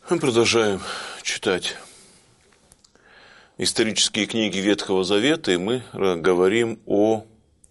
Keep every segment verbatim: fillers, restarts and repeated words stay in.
Мы продолжаем читать исторические книги Ветхого Завета, и мы говорим о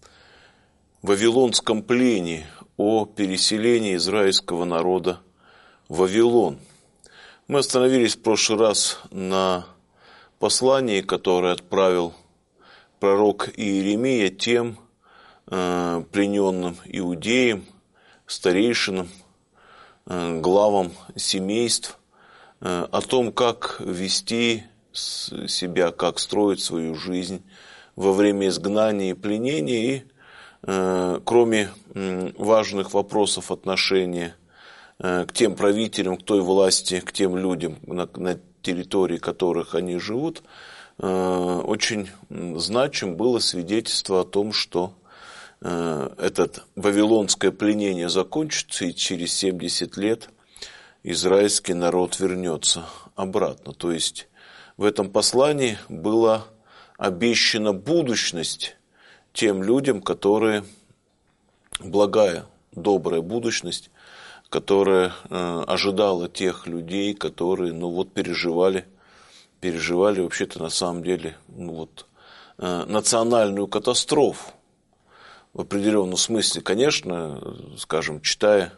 вавилонском плене, о переселении израильского народа в Вавилон. Мы остановились в прошлый раз на послании, которое отправил пророк Иеремия тем э, плененным иудеям, старейшинам, э, главам семейств, э, о том, как вести себя, как строить свою жизнь во время изгнания и пленения, и э, кроме э, важных вопросов отношения э, к тем правителям, к той власти, к тем людям, на, на территории которых они живут, э, очень значим было свидетельство о том, что э, это вавилонское пленение закончится, и через семьдесят лет израильский народ вернется обратно. То есть в этом послании была обещана будущность тем людям, которые, благая, добрая будущность, которая э, ожидала тех людей, которые, ну вот, переживали, переживали вообще-то на самом деле, ну вот, э, национальную катастрофу. В определенном смысле, конечно, скажем, читая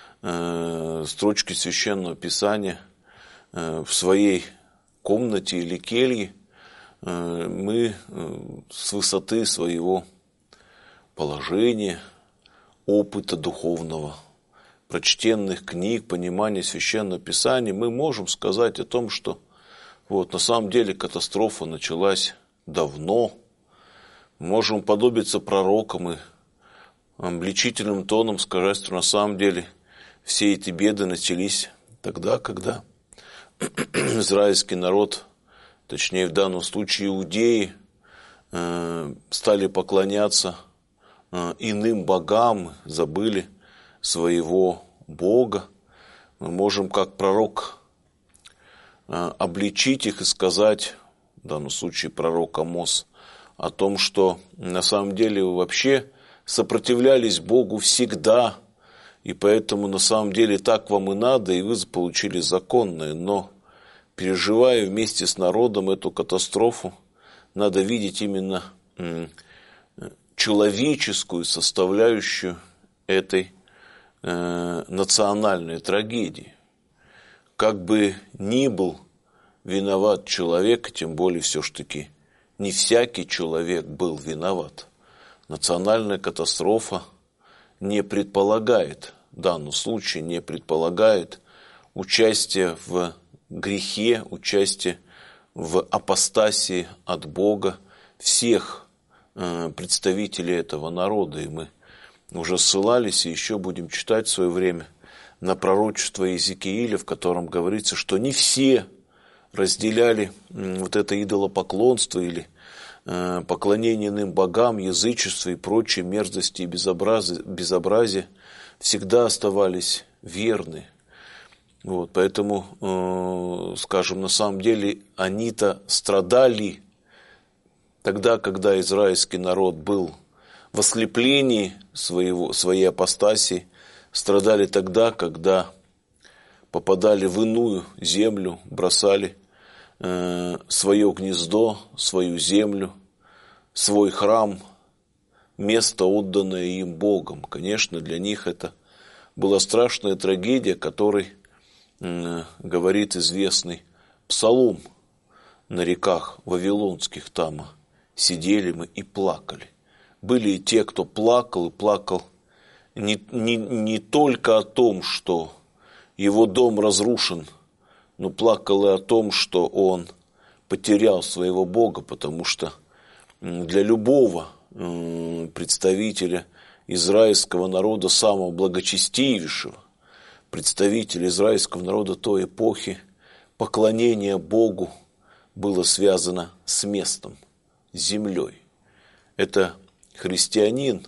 э, строчки Священного Писания э, в своей комнате или келье, э, мы э, с высоты своего положения, опыта духовного, прочтенных книг, понимания Священного Писания, мы можем сказать о том, что вот, на самом деле катастрофа началась давно. Мы можем уподобиться пророкам и обличительным тоном сказать, что на самом деле все эти беды начались тогда, когда израильский народ, точнее в данном случае иудеи, э, стали поклоняться э, иным богам, забыли своего Бога. Мы можем, как пророк, э, обличить их и сказать, в данном случае пророк Амос, о том, что на самом деле вы вообще сопротивлялись Богу всегда, и поэтому на самом деле так вам и надо, и вы получили законное. Но, переживая вместе с народом эту катастрофу, надо видеть именно человеческую составляющую этой э, национальной трагедии. Как бы ни был виноват человек, тем более все-таки не всякий человек был виноват. Национальная катастрофа не предполагает, в данном случае не предполагает участие в грехе, участие в апостасии от Бога всех э, представителей этого народа. И мы уже ссылались и еще будем читать в свое время на пророчество Иезекииля, в котором говорится, что не все разделяли э, вот это идолопоклонство или э, поклонение иным богам, язычество и прочие мерзости и безобразия, безобразия, всегда оставались верны. Вот, поэтому, э, скажем, на самом деле они-то страдали тогда, когда израильский народ был в ослеплении своего, своей апостасии, страдали тогда, когда попадали в иную землю, бросали э, свое гнездо, свою землю, свой храм, место, отданное им Богом. Конечно, для них это была страшная трагедия, которой говорит известный псалом на реках вавилонских, там сидели мы и плакали. Были и те, кто плакал, и плакал не, не, не только о том, что его дом разрушен, но плакал и о том, что он потерял своего Бога, потому что для любого представителя израильского народа, самого благочестивейшего, представитель израильского народа той эпохи, поклонение Богу было связано с местом, с землей. Это христианин,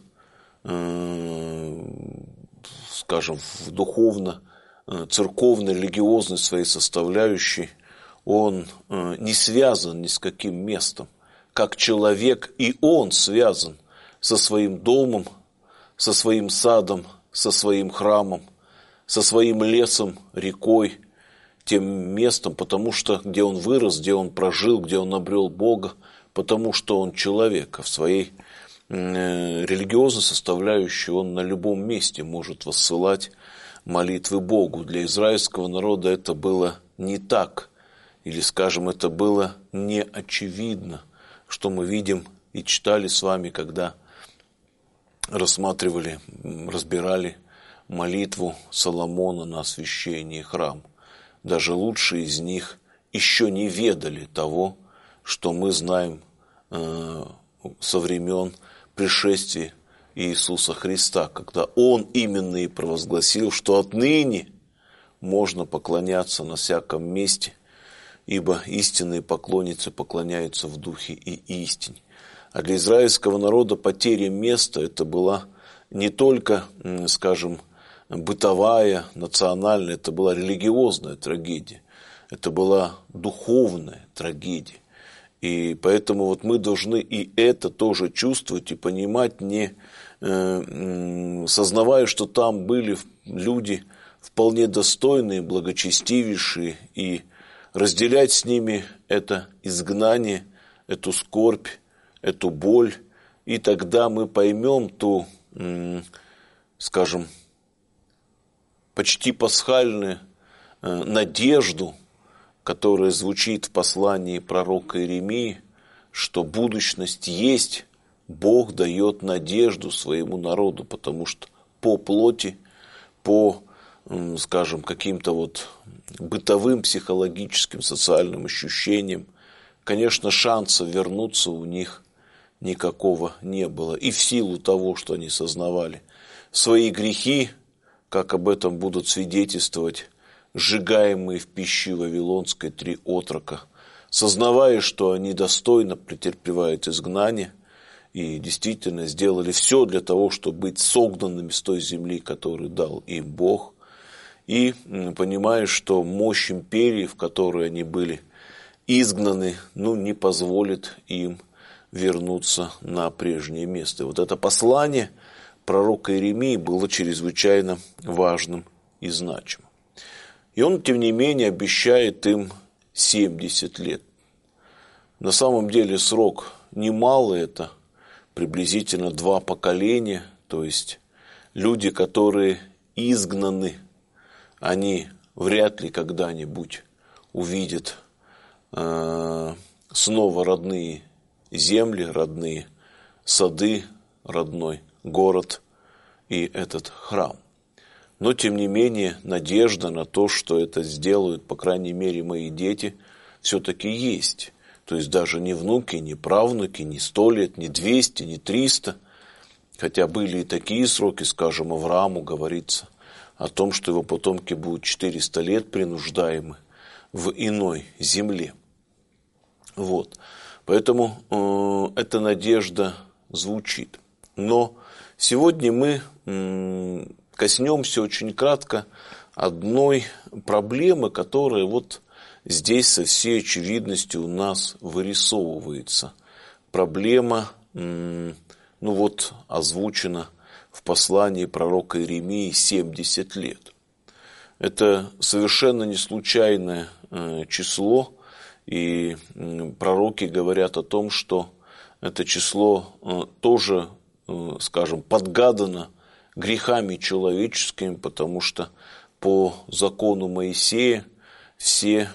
э, скажем, в духовно-церковной, религиозной своей составляющей, он э, не связан ни с каким местом. Как человек и он связан со своим домом, со своим садом, со своим храмом, со своим лесом, рекой, тем местом, потому что где он вырос, где он прожил, где он обрел Бога, потому что он человек, а в своей э, религиозной составляющей он на любом месте может воссылать молитвы Богу. Для израильского народа это было не так, или, скажем, это было не очевидно, что мы видим и читали с вами, когда рассматривали, разбирали молитву Соломона на освящении храма. Даже лучшие из них еще не ведали того, что мы знаем э, со времен пришествия Иисуса Христа, когда Он именно и провозгласил, что отныне можно поклоняться на всяком месте, ибо истинные поклонницы поклоняются в духе и истине. А для израильского народа потеря места это была не только, скажем, бытовая, национальная, это была религиозная трагедия, это была духовная трагедия. И поэтому вот мы должны и это тоже чувствовать и понимать, не э, сознавая, что там были люди вполне достойные, благочестивейшие, и разделять с ними это изгнание, эту скорбь, эту боль, и тогда мы поймем ту, скажем, почти пасхальную надежду, которая звучит в послании пророка Иеремии, что будущность есть, Бог дает надежду своему народу, потому что по плоти, по, скажем, каким-то вот бытовым, психологическим, социальным ощущениям, конечно, шанса вернуться у них никакого не было. И в силу того, что они сознавали свои грехи, как об этом будут свидетельствовать сжигаемые в пищи вавилонской три отрока, сознавая, что они достойно претерпевают изгнание и действительно сделали все для того, чтобы быть согнанными с той земли, которую дал им Бог, и понимая, что мощь империи, в которой они были изгнаны, ну, не позволит им вернуться на прежнее место. И вот это послание пророка Иеремии было чрезвычайно важным и значимым. И он, тем не менее, обещает им семьдесят лет. На самом деле срок немалый, это приблизительно два поколения, то есть люди, которые изгнаны, они вряд ли когда-нибудь увидят э, снова родные земли, родные сады, родной город и этот храм. Но, тем не менее, надежда на то, что это сделают, по крайней мере, мои дети, все-таки есть. То есть даже не внуки, не правнуки, не сто лет, не двести, не триста. Хотя были и такие сроки, скажем, Аврааму говорится о том, что его потомки будут четыреста лет принуждаемы в иной земле. Вот. Поэтому э, эта надежда звучит. Но сегодня мы э, коснемся очень кратко одной проблемы, которая вот здесь со всей очевидностью у нас вырисовывается. Проблема, э, ну вот, озвучена в послании пророка Иеремии семьдесят лет. Это совершенно не случайное э, число. И пророки говорят о том, что это число тоже, скажем, подгадано грехами человеческими, потому что по закону Моисея все,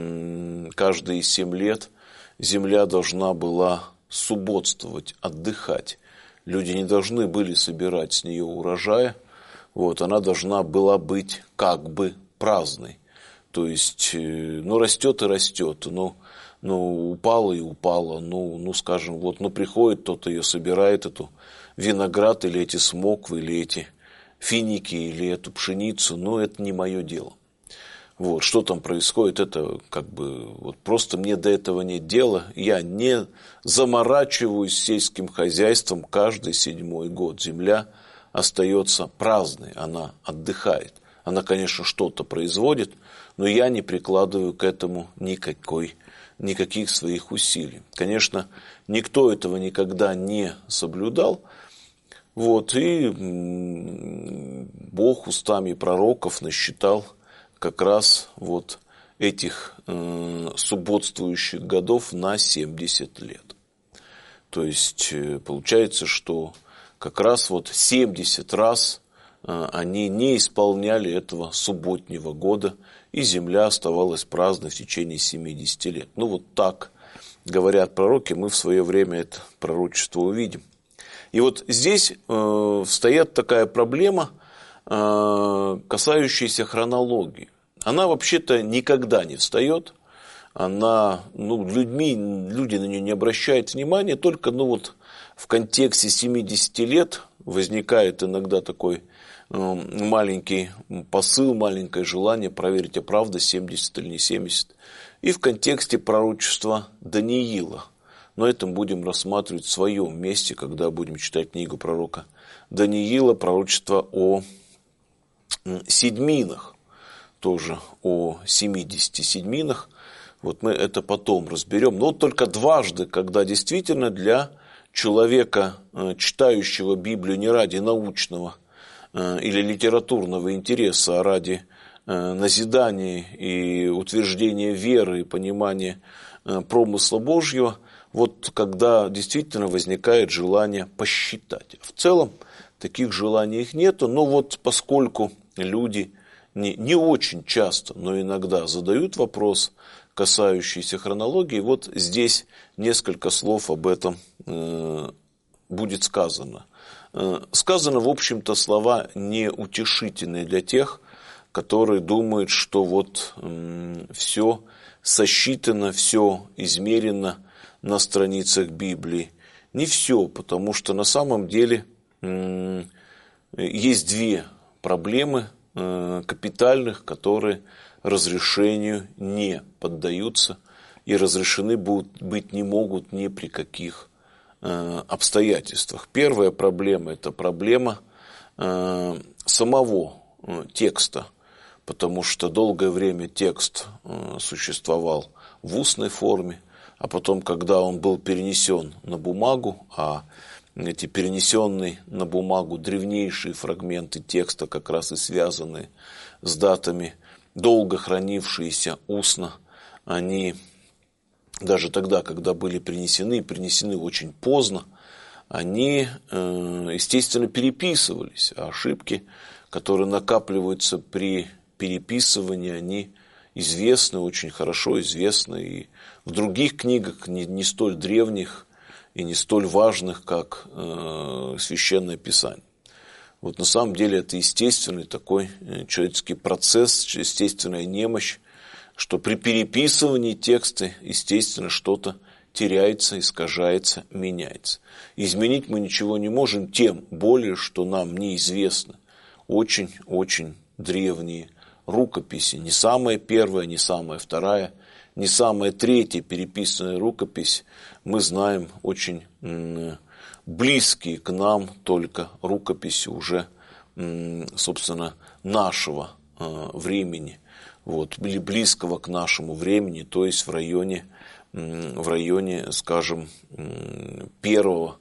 каждые семь лет земля должна была субботствовать, отдыхать. Люди не должны были собирать с нее урожая, вот, она должна была быть как бы праздной. То есть, ну, растет и растет, ну, ну, упала и упала, ну, ну, скажем, вот, ну, приходит кто-то ее собирает, эту виноград, или эти смоквы, или эти финики, или эту пшеницу, но это не мое дело. Вот, что там происходит, это как бы, вот просто мне до этого нет дела, я не заморачиваюсь сельским хозяйством каждый седьмой год, земля остается праздной, она отдыхает. Она, конечно, что-то производит, но я не прикладываю к этому никакой, никаких своих усилий. Конечно, никто этого никогда не соблюдал. Вот, и Бог устами пророков насчитал как раз вот этих э, субботствующих годов на семьдесят лет. То есть получается, что как раз вот семьдесят раз э, они не исполняли этого субботнего года, и земля оставалась праздной в течение семидесяти лет. Ну вот так говорят пророки, мы в свое время это пророчество увидим. И вот здесь э, встает такая проблема, э, касающаяся хронологии. Она вообще-то никогда не встает, она, ну, людьми, люди на нее не обращают внимания, только, ну, вот в контексте семидесяти лет возникает иногда такой э, маленький посыл, маленькое желание проверить, а правда семьдесят или не семьдесят. И в контексте пророчества Даниила. Но это мы будем рассматривать в своем месте, когда будем читать книгу пророка Даниила, пророчество о седьминах, тоже о семидесяти седьминах. Вот мы это потом разберем. Но вот только дважды, когда действительно для человека, читающего Библию не ради научного или литературного интереса, а ради назидания и утверждения веры и понимания промысла Божьего, вот когда действительно возникает желание посчитать. В целом таких желаний их нету, но вот поскольку люди не, не очень часто, но иногда задают вопрос, касающийся хронологии, вот здесь несколько слов об этом э, будет сказано. Э, сказано, в общем-то, слова неутешительные для тех, которые думают, что вот э, все сосчитано, все измерено на страницах Библии. Не все, потому что на самом деле э, есть две проблемы э, капитальных, которые разрешению не поддаются и разрешены будут, быть не могут ни при каких э, обстоятельствах. Первая проблема – это проблема э, самого э, текста, потому что долгое время текст э, существовал в устной форме, а потом, когда он был перенесен на бумагу, а эти перенесенные на бумагу древнейшие фрагменты текста, как раз и связанные с датами, долго хранившиеся устно, они даже тогда, когда были принесены, принесены очень поздно, они, естественно, переписывались. А ошибки, которые накапливаются при переписывании, они известны, очень хорошо известны и в других книгах, не, не столь древних и не столь важных, как э, Священное Писание. Вот на самом деле это естественный такой человеческий процесс, естественная немощь, что при переписывании текста, естественно, что-то теряется, искажается, меняется. Изменить мы ничего не можем, тем более, что нам неизвестны очень-очень древние рукописи. Не самая первая, не самая вторая, не самая третья переписанная рукопись. Мы знаем очень близкие к нам только рукописи уже, собственно, нашего времени, вот, или близкого к нашему времени, то есть в районе, в районе, скажем, первого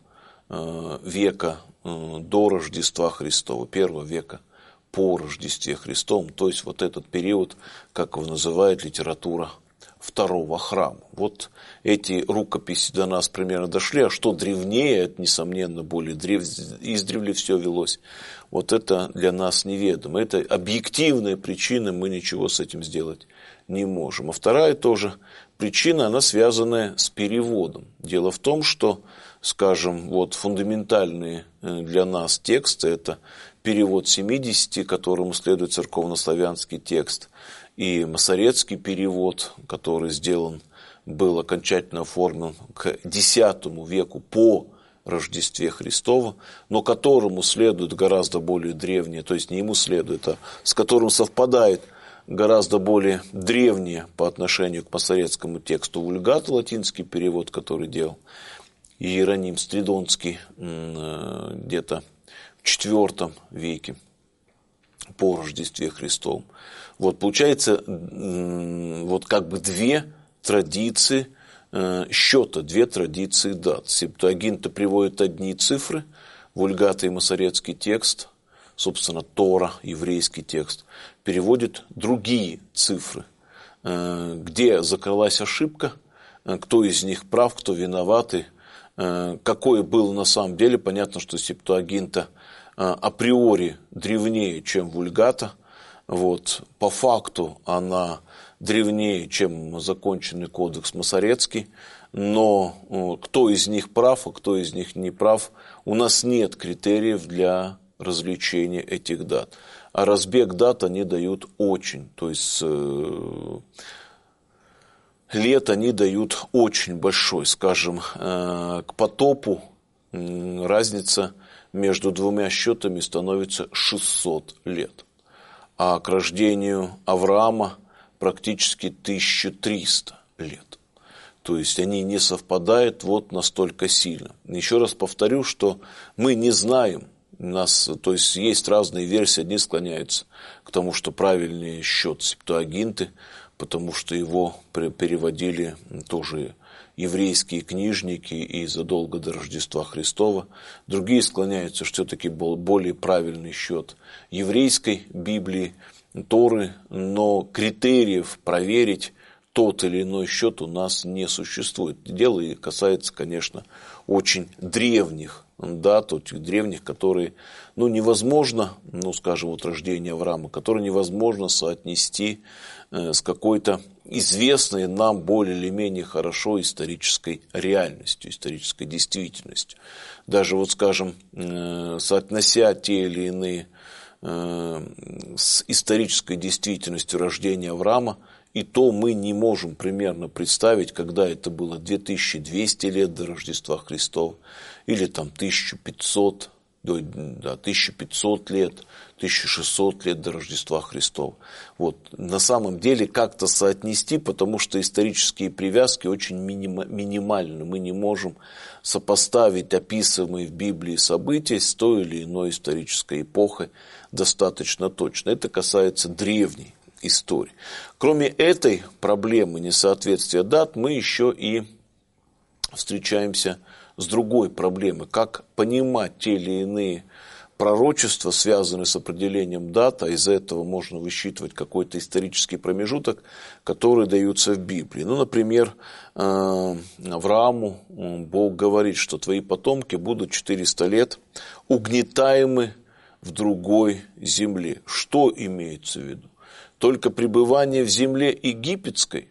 века до Рождества Христова, первого века по Рождестве Христовом, то есть вот этот период, как его называет литература, второго храма. Вот эти рукописи до нас примерно дошли, а что древнее, это, несомненно, более древ... издревле все велось. Вот это для нас неведомо. Это объективная причина, мы ничего с этим сделать не можем. А вторая тоже причина, она связанная с переводом. Дело в том, что, скажем, вот фундаментальные для нас тексты, это перевод семидесяти, которому следует церковнославянский текст, и масоретский перевод, который сделан, был окончательно оформлен к десятому веку по Рождестве Христова, но которому следует гораздо более древнее, то есть не ему следует, а с которым совпадает гораздо более древнее по отношению к масоретскому тексту Вульгата, латинский перевод, который делал Иероним Стридонский где-то в четвёртом веке по Рождестве Христовом. Вот получается, вот как бы две традиции счета, две традиции дат. Септуагинта приводит одни цифры, Вульгата и масоретский текст, собственно, Тора, еврейский текст, переводит другие цифры. где закрылась ошибка, кто из них прав, кто виноватый, какое было на самом деле. Понятно, что Септуагинта априори древнее, чем Вульгата. Вот. По факту она древнее, чем законченный кодекс Масорецкий. Но кто из них прав, а кто из них не прав, у нас нет критериев для развлечения этих дат. А разбег дат они дают очень. То есть лет они дают очень большой. Скажем, к потопу разница между двумя счетами становится шестьсот лет. А к рождению Авраама практически тысяча триста лет. То есть они не совпадают вот настолько сильно. Еще раз повторю, что мы не знаем, нас, то есть есть разные версии, одни склоняются к тому, что правильный счет Септуагинты, потому что его переводили тоже еврейские книжники и задолго до Рождества Христова. Другие склоняются, что все-таки был более правильный счет еврейской Библии, Торы, но критериев проверить тот или иной счет у нас не существует. Дело касается, конечно, очень древних дат, этих древних, которые, ну, невозможно, ну, скажем, вот рождение Авраама, которые невозможно соотнести э, с какой-то известной нам более или менее хорошо исторической реальностью, исторической действительностью. Даже, вот, скажем, э, соотнося те или иные э, с исторической действительностью рождения Авраама, и то мы не можем примерно представить, когда это было две тысячи двести лет до Рождества Христова, или там тысяча пятьсот, да, тысяча пятьсот лет, тысяча шестьсот лет до Рождества Христова. Вот. На самом деле как-то соотнести, потому что исторические привязки очень минимальны. Мы не можем сопоставить описываемые в Библии события с той или иной исторической эпохой достаточно точно. Это касается древней истории. Кроме этой проблемы несоответствия дат, мы еще и встречаемся с другой проблемой. Как понимать те или иные пророчества, связанные с определением дат, а из этого можно высчитывать какой-то исторический промежуток, которые даются в Библии. Ну, например, Аврааму Бог говорит, что твои потомки будут четыреста лет угнетаемы в другой земле. Что имеется в виду? Только пребывание в земле египетской,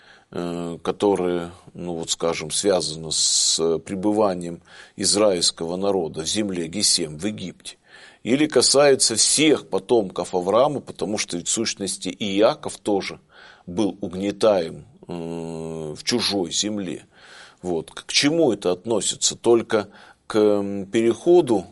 которое, ну вот скажем, связано с пребыванием израильского народа в земле Гесем, в Египте, или касается всех потомков Авраама, потому что в сущности и Иаков тоже был угнетаем в чужой земле. Вот. К чему это относится? Только к переходу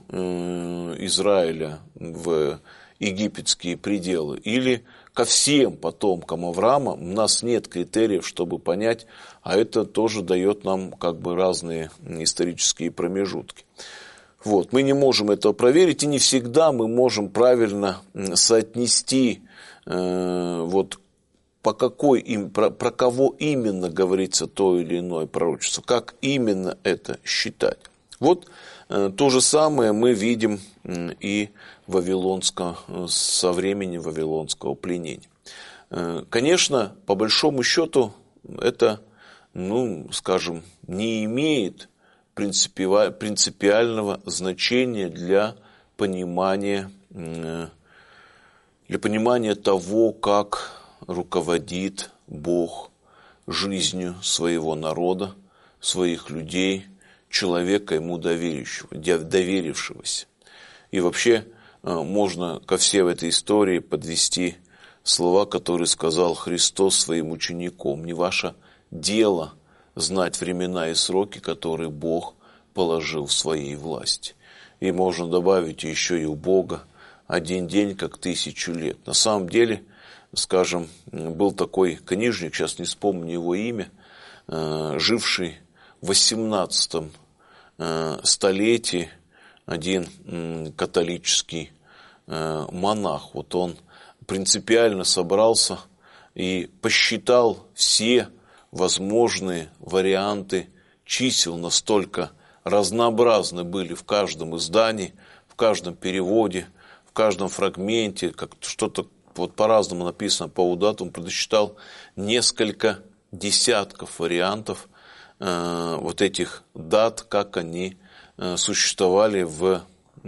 Израиля в египетские пределы или ко всем потомкам Авраама? У нас нет критериев, чтобы понять, а это тоже дает нам как бы разные исторические промежутки. Вот. Мы не можем этого проверить, и не всегда мы можем правильно соотнести, э, вот, по какой им, про, про кого именно говорится то или иное пророчество, как именно это считать. Вот э, то же самое мы видим э, и вавилонского, со времени вавилонского пленения. Э, конечно, по большому счету, это, ну, скажем, не имеет принципиального значения для понимания, для понимания того, как руководит Бог жизнью своего народа, своих людей, человека ему доверившегося. И вообще можно ко всей этой истории подвести слова, которые сказал Христос своим ученикам: не ваше дело знать времена и сроки, которые Бог положил в своей власти. И можно добавить еще и у Бога один день, как тысячу лет. На самом деле, скажем, был такой книжник, сейчас не вспомню его имя, живший в восемнадцатом столетии, один католический монах. Вот он принципиально собрался и посчитал все возможные варианты чисел, настолько разнообразны были в каждом издании, в каждом переводе, в каждом фрагменте, как что-то вот по-разному написано по датам, предсчитал несколько десятков вариантов э, вот этих дат, как они э, существовали в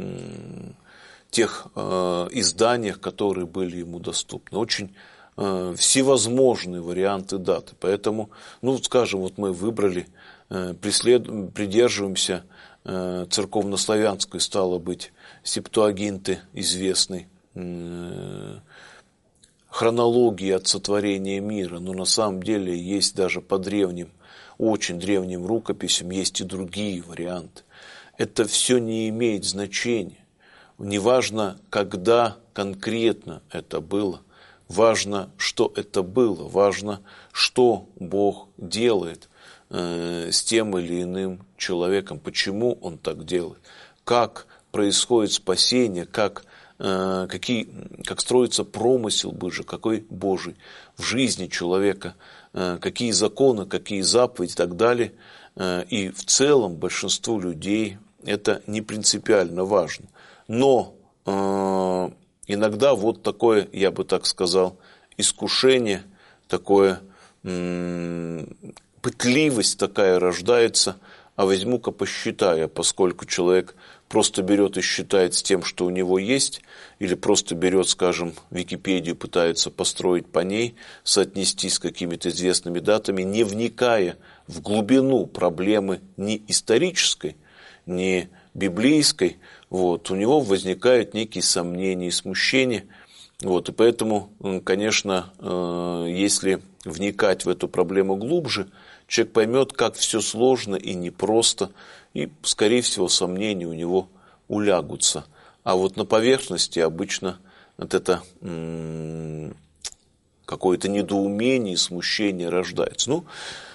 э, тех э, изданиях, которые были ему доступны. Очень э, всевозможные варианты даты. Поэтому, ну, скажем, вот мы выбрали, э, прислед... придерживаемся э, церковнославянской, стало быть, Септуагинты известной, э, хронологии от сотворения мира, но на самом деле есть даже по древним, очень древним рукописям, есть и другие варианты. Это все не имеет значения. Неважно, когда конкретно это было, важно, что это было, важно, что Бог делает э, с тем или иным человеком, почему Он так делает, как происходит спасение, как, э, какие, как строится промысел Божий, какой Божий в жизни человека, э, какие законы, какие заповеди и так далее. Э, и в целом большинству людей это не принципиально важно. Но э, иногда вот такое, я бы так сказал, искушение, такое э, пытливость такая рождается, а возьму-ка посчитаю, поскольку человек просто берет и считает с тем, что у него есть, или просто берет, скажем, Википедию, пытается построить по ней, соотнести с какими-то известными датами, не вникая в глубину проблемы ни исторической, ни библейской, вот, у него возникают некие сомнения и смущения. Вот, и поэтому, конечно, если вникать в эту проблему глубже, человек поймет, как все сложно и непросто, и, скорее всего, сомнения у него улягутся. А вот на поверхности обычно вот это м- какое-то недоумение, смущение рождается. Ну,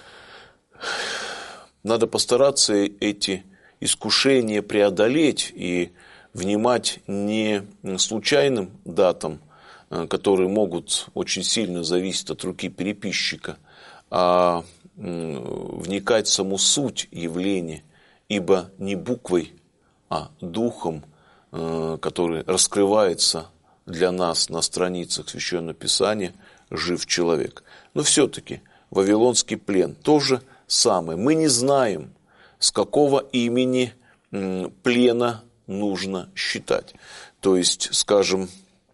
надо постараться эти искушения преодолеть и внимать не случайным датам, которые могут очень сильно зависеть от руки переписчика, а вникать в саму суть явления, ибо не буквой, а духом, который раскрывается для нас на страницах Священного Писания, жив человек. Но все-таки Вавилонский плен то же самое. Мы не знаем, с какого имени плена нужно считать. То есть, скажем,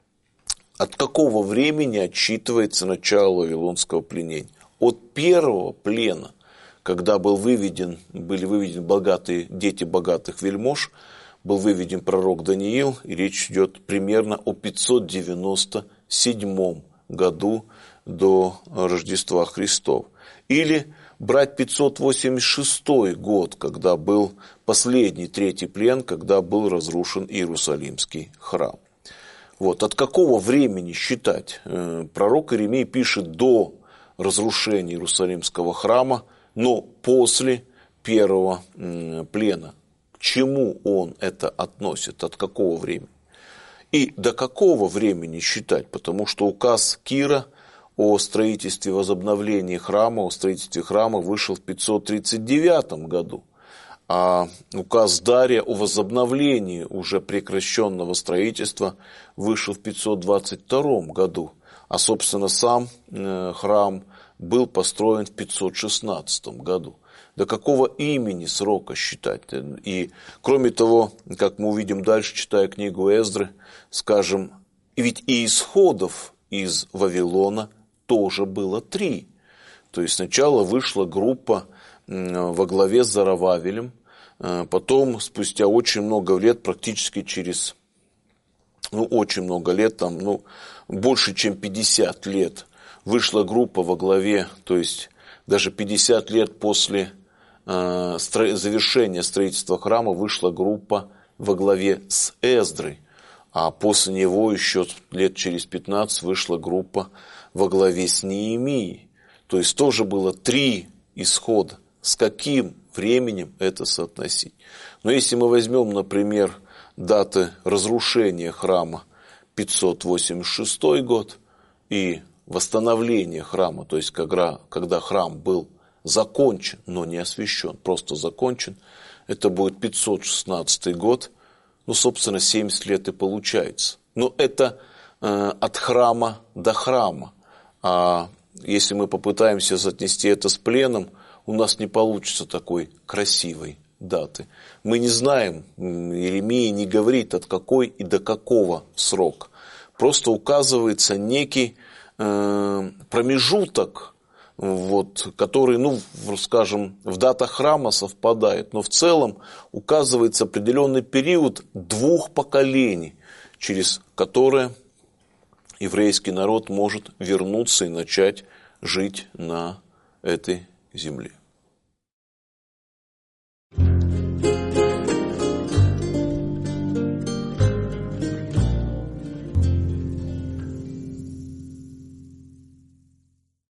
от какого времени отсчитывается начало Вавилонского пленения. От первого плена, когда был выведен, были выведены богатые, дети богатых вельмож, был выведен пророк Даниил, и речь идет примерно о пятьсот девяносто седьмом году до Рождества Христова. Или брать пятьсот восемьдесят шестой год, когда был последний третий плен, когда был разрушен Иерусалимский храм. Вот, от какого времени считать? Пророк Иеремия пишет до разрушения Иерусалимского храма, но после первого плена. К чему он это относит? От какого времени? И до какого времени считать? Потому что указ Кира о строительстве, возобновлении храма, о строительстве храма вышел в пятьсот тридцать девятом году. А указ Дария о возобновлении уже прекращенного строительства вышел в пятьсот двадцать втором году. А, собственно, сам э, храм был построен в пятьсот шестнадцатом году. До какого имени срока считать? И, кроме того, как мы увидим дальше, читая книгу Эздры, скажем, ведь и исходов из Вавилона тоже было три. То есть сначала вышла группа во главе с Зоровавелем, потом, спустя очень много лет, практически через, ну, очень много лет, там, ну, больше, чем пятьдесят лет, вышла группа во главе, то есть даже пятьдесят лет после э, стро... завершения строительства храма вышла группа во главе с Эздрой, а после него еще лет через пятнадцать вышла группа во главе с Неемией. То есть тоже было три исхода. С каким временем это соотносить? Но если мы возьмем, например, даты разрушения храма пятьсот восемьдесят шестой год и восстановление храма, то есть когда, когда храм был закончен, но не освящен, просто закончен, это будет пятьсот шестнадцатый год, ну, собственно, семьдесят лет и получается. Но это от храма до храма. А если мы попытаемся соотнести это с пленом, у нас не получится такой красивой даты. Мы не знаем, Иеремия не говорит, от какой и до какого срока. Просто указывается некий э, промежуток, вот, который, ну, скажем, в датах храма совпадает, но в целом указывается определенный период двух поколений, через которые еврейский народ может вернуться и начать жить на этой земле.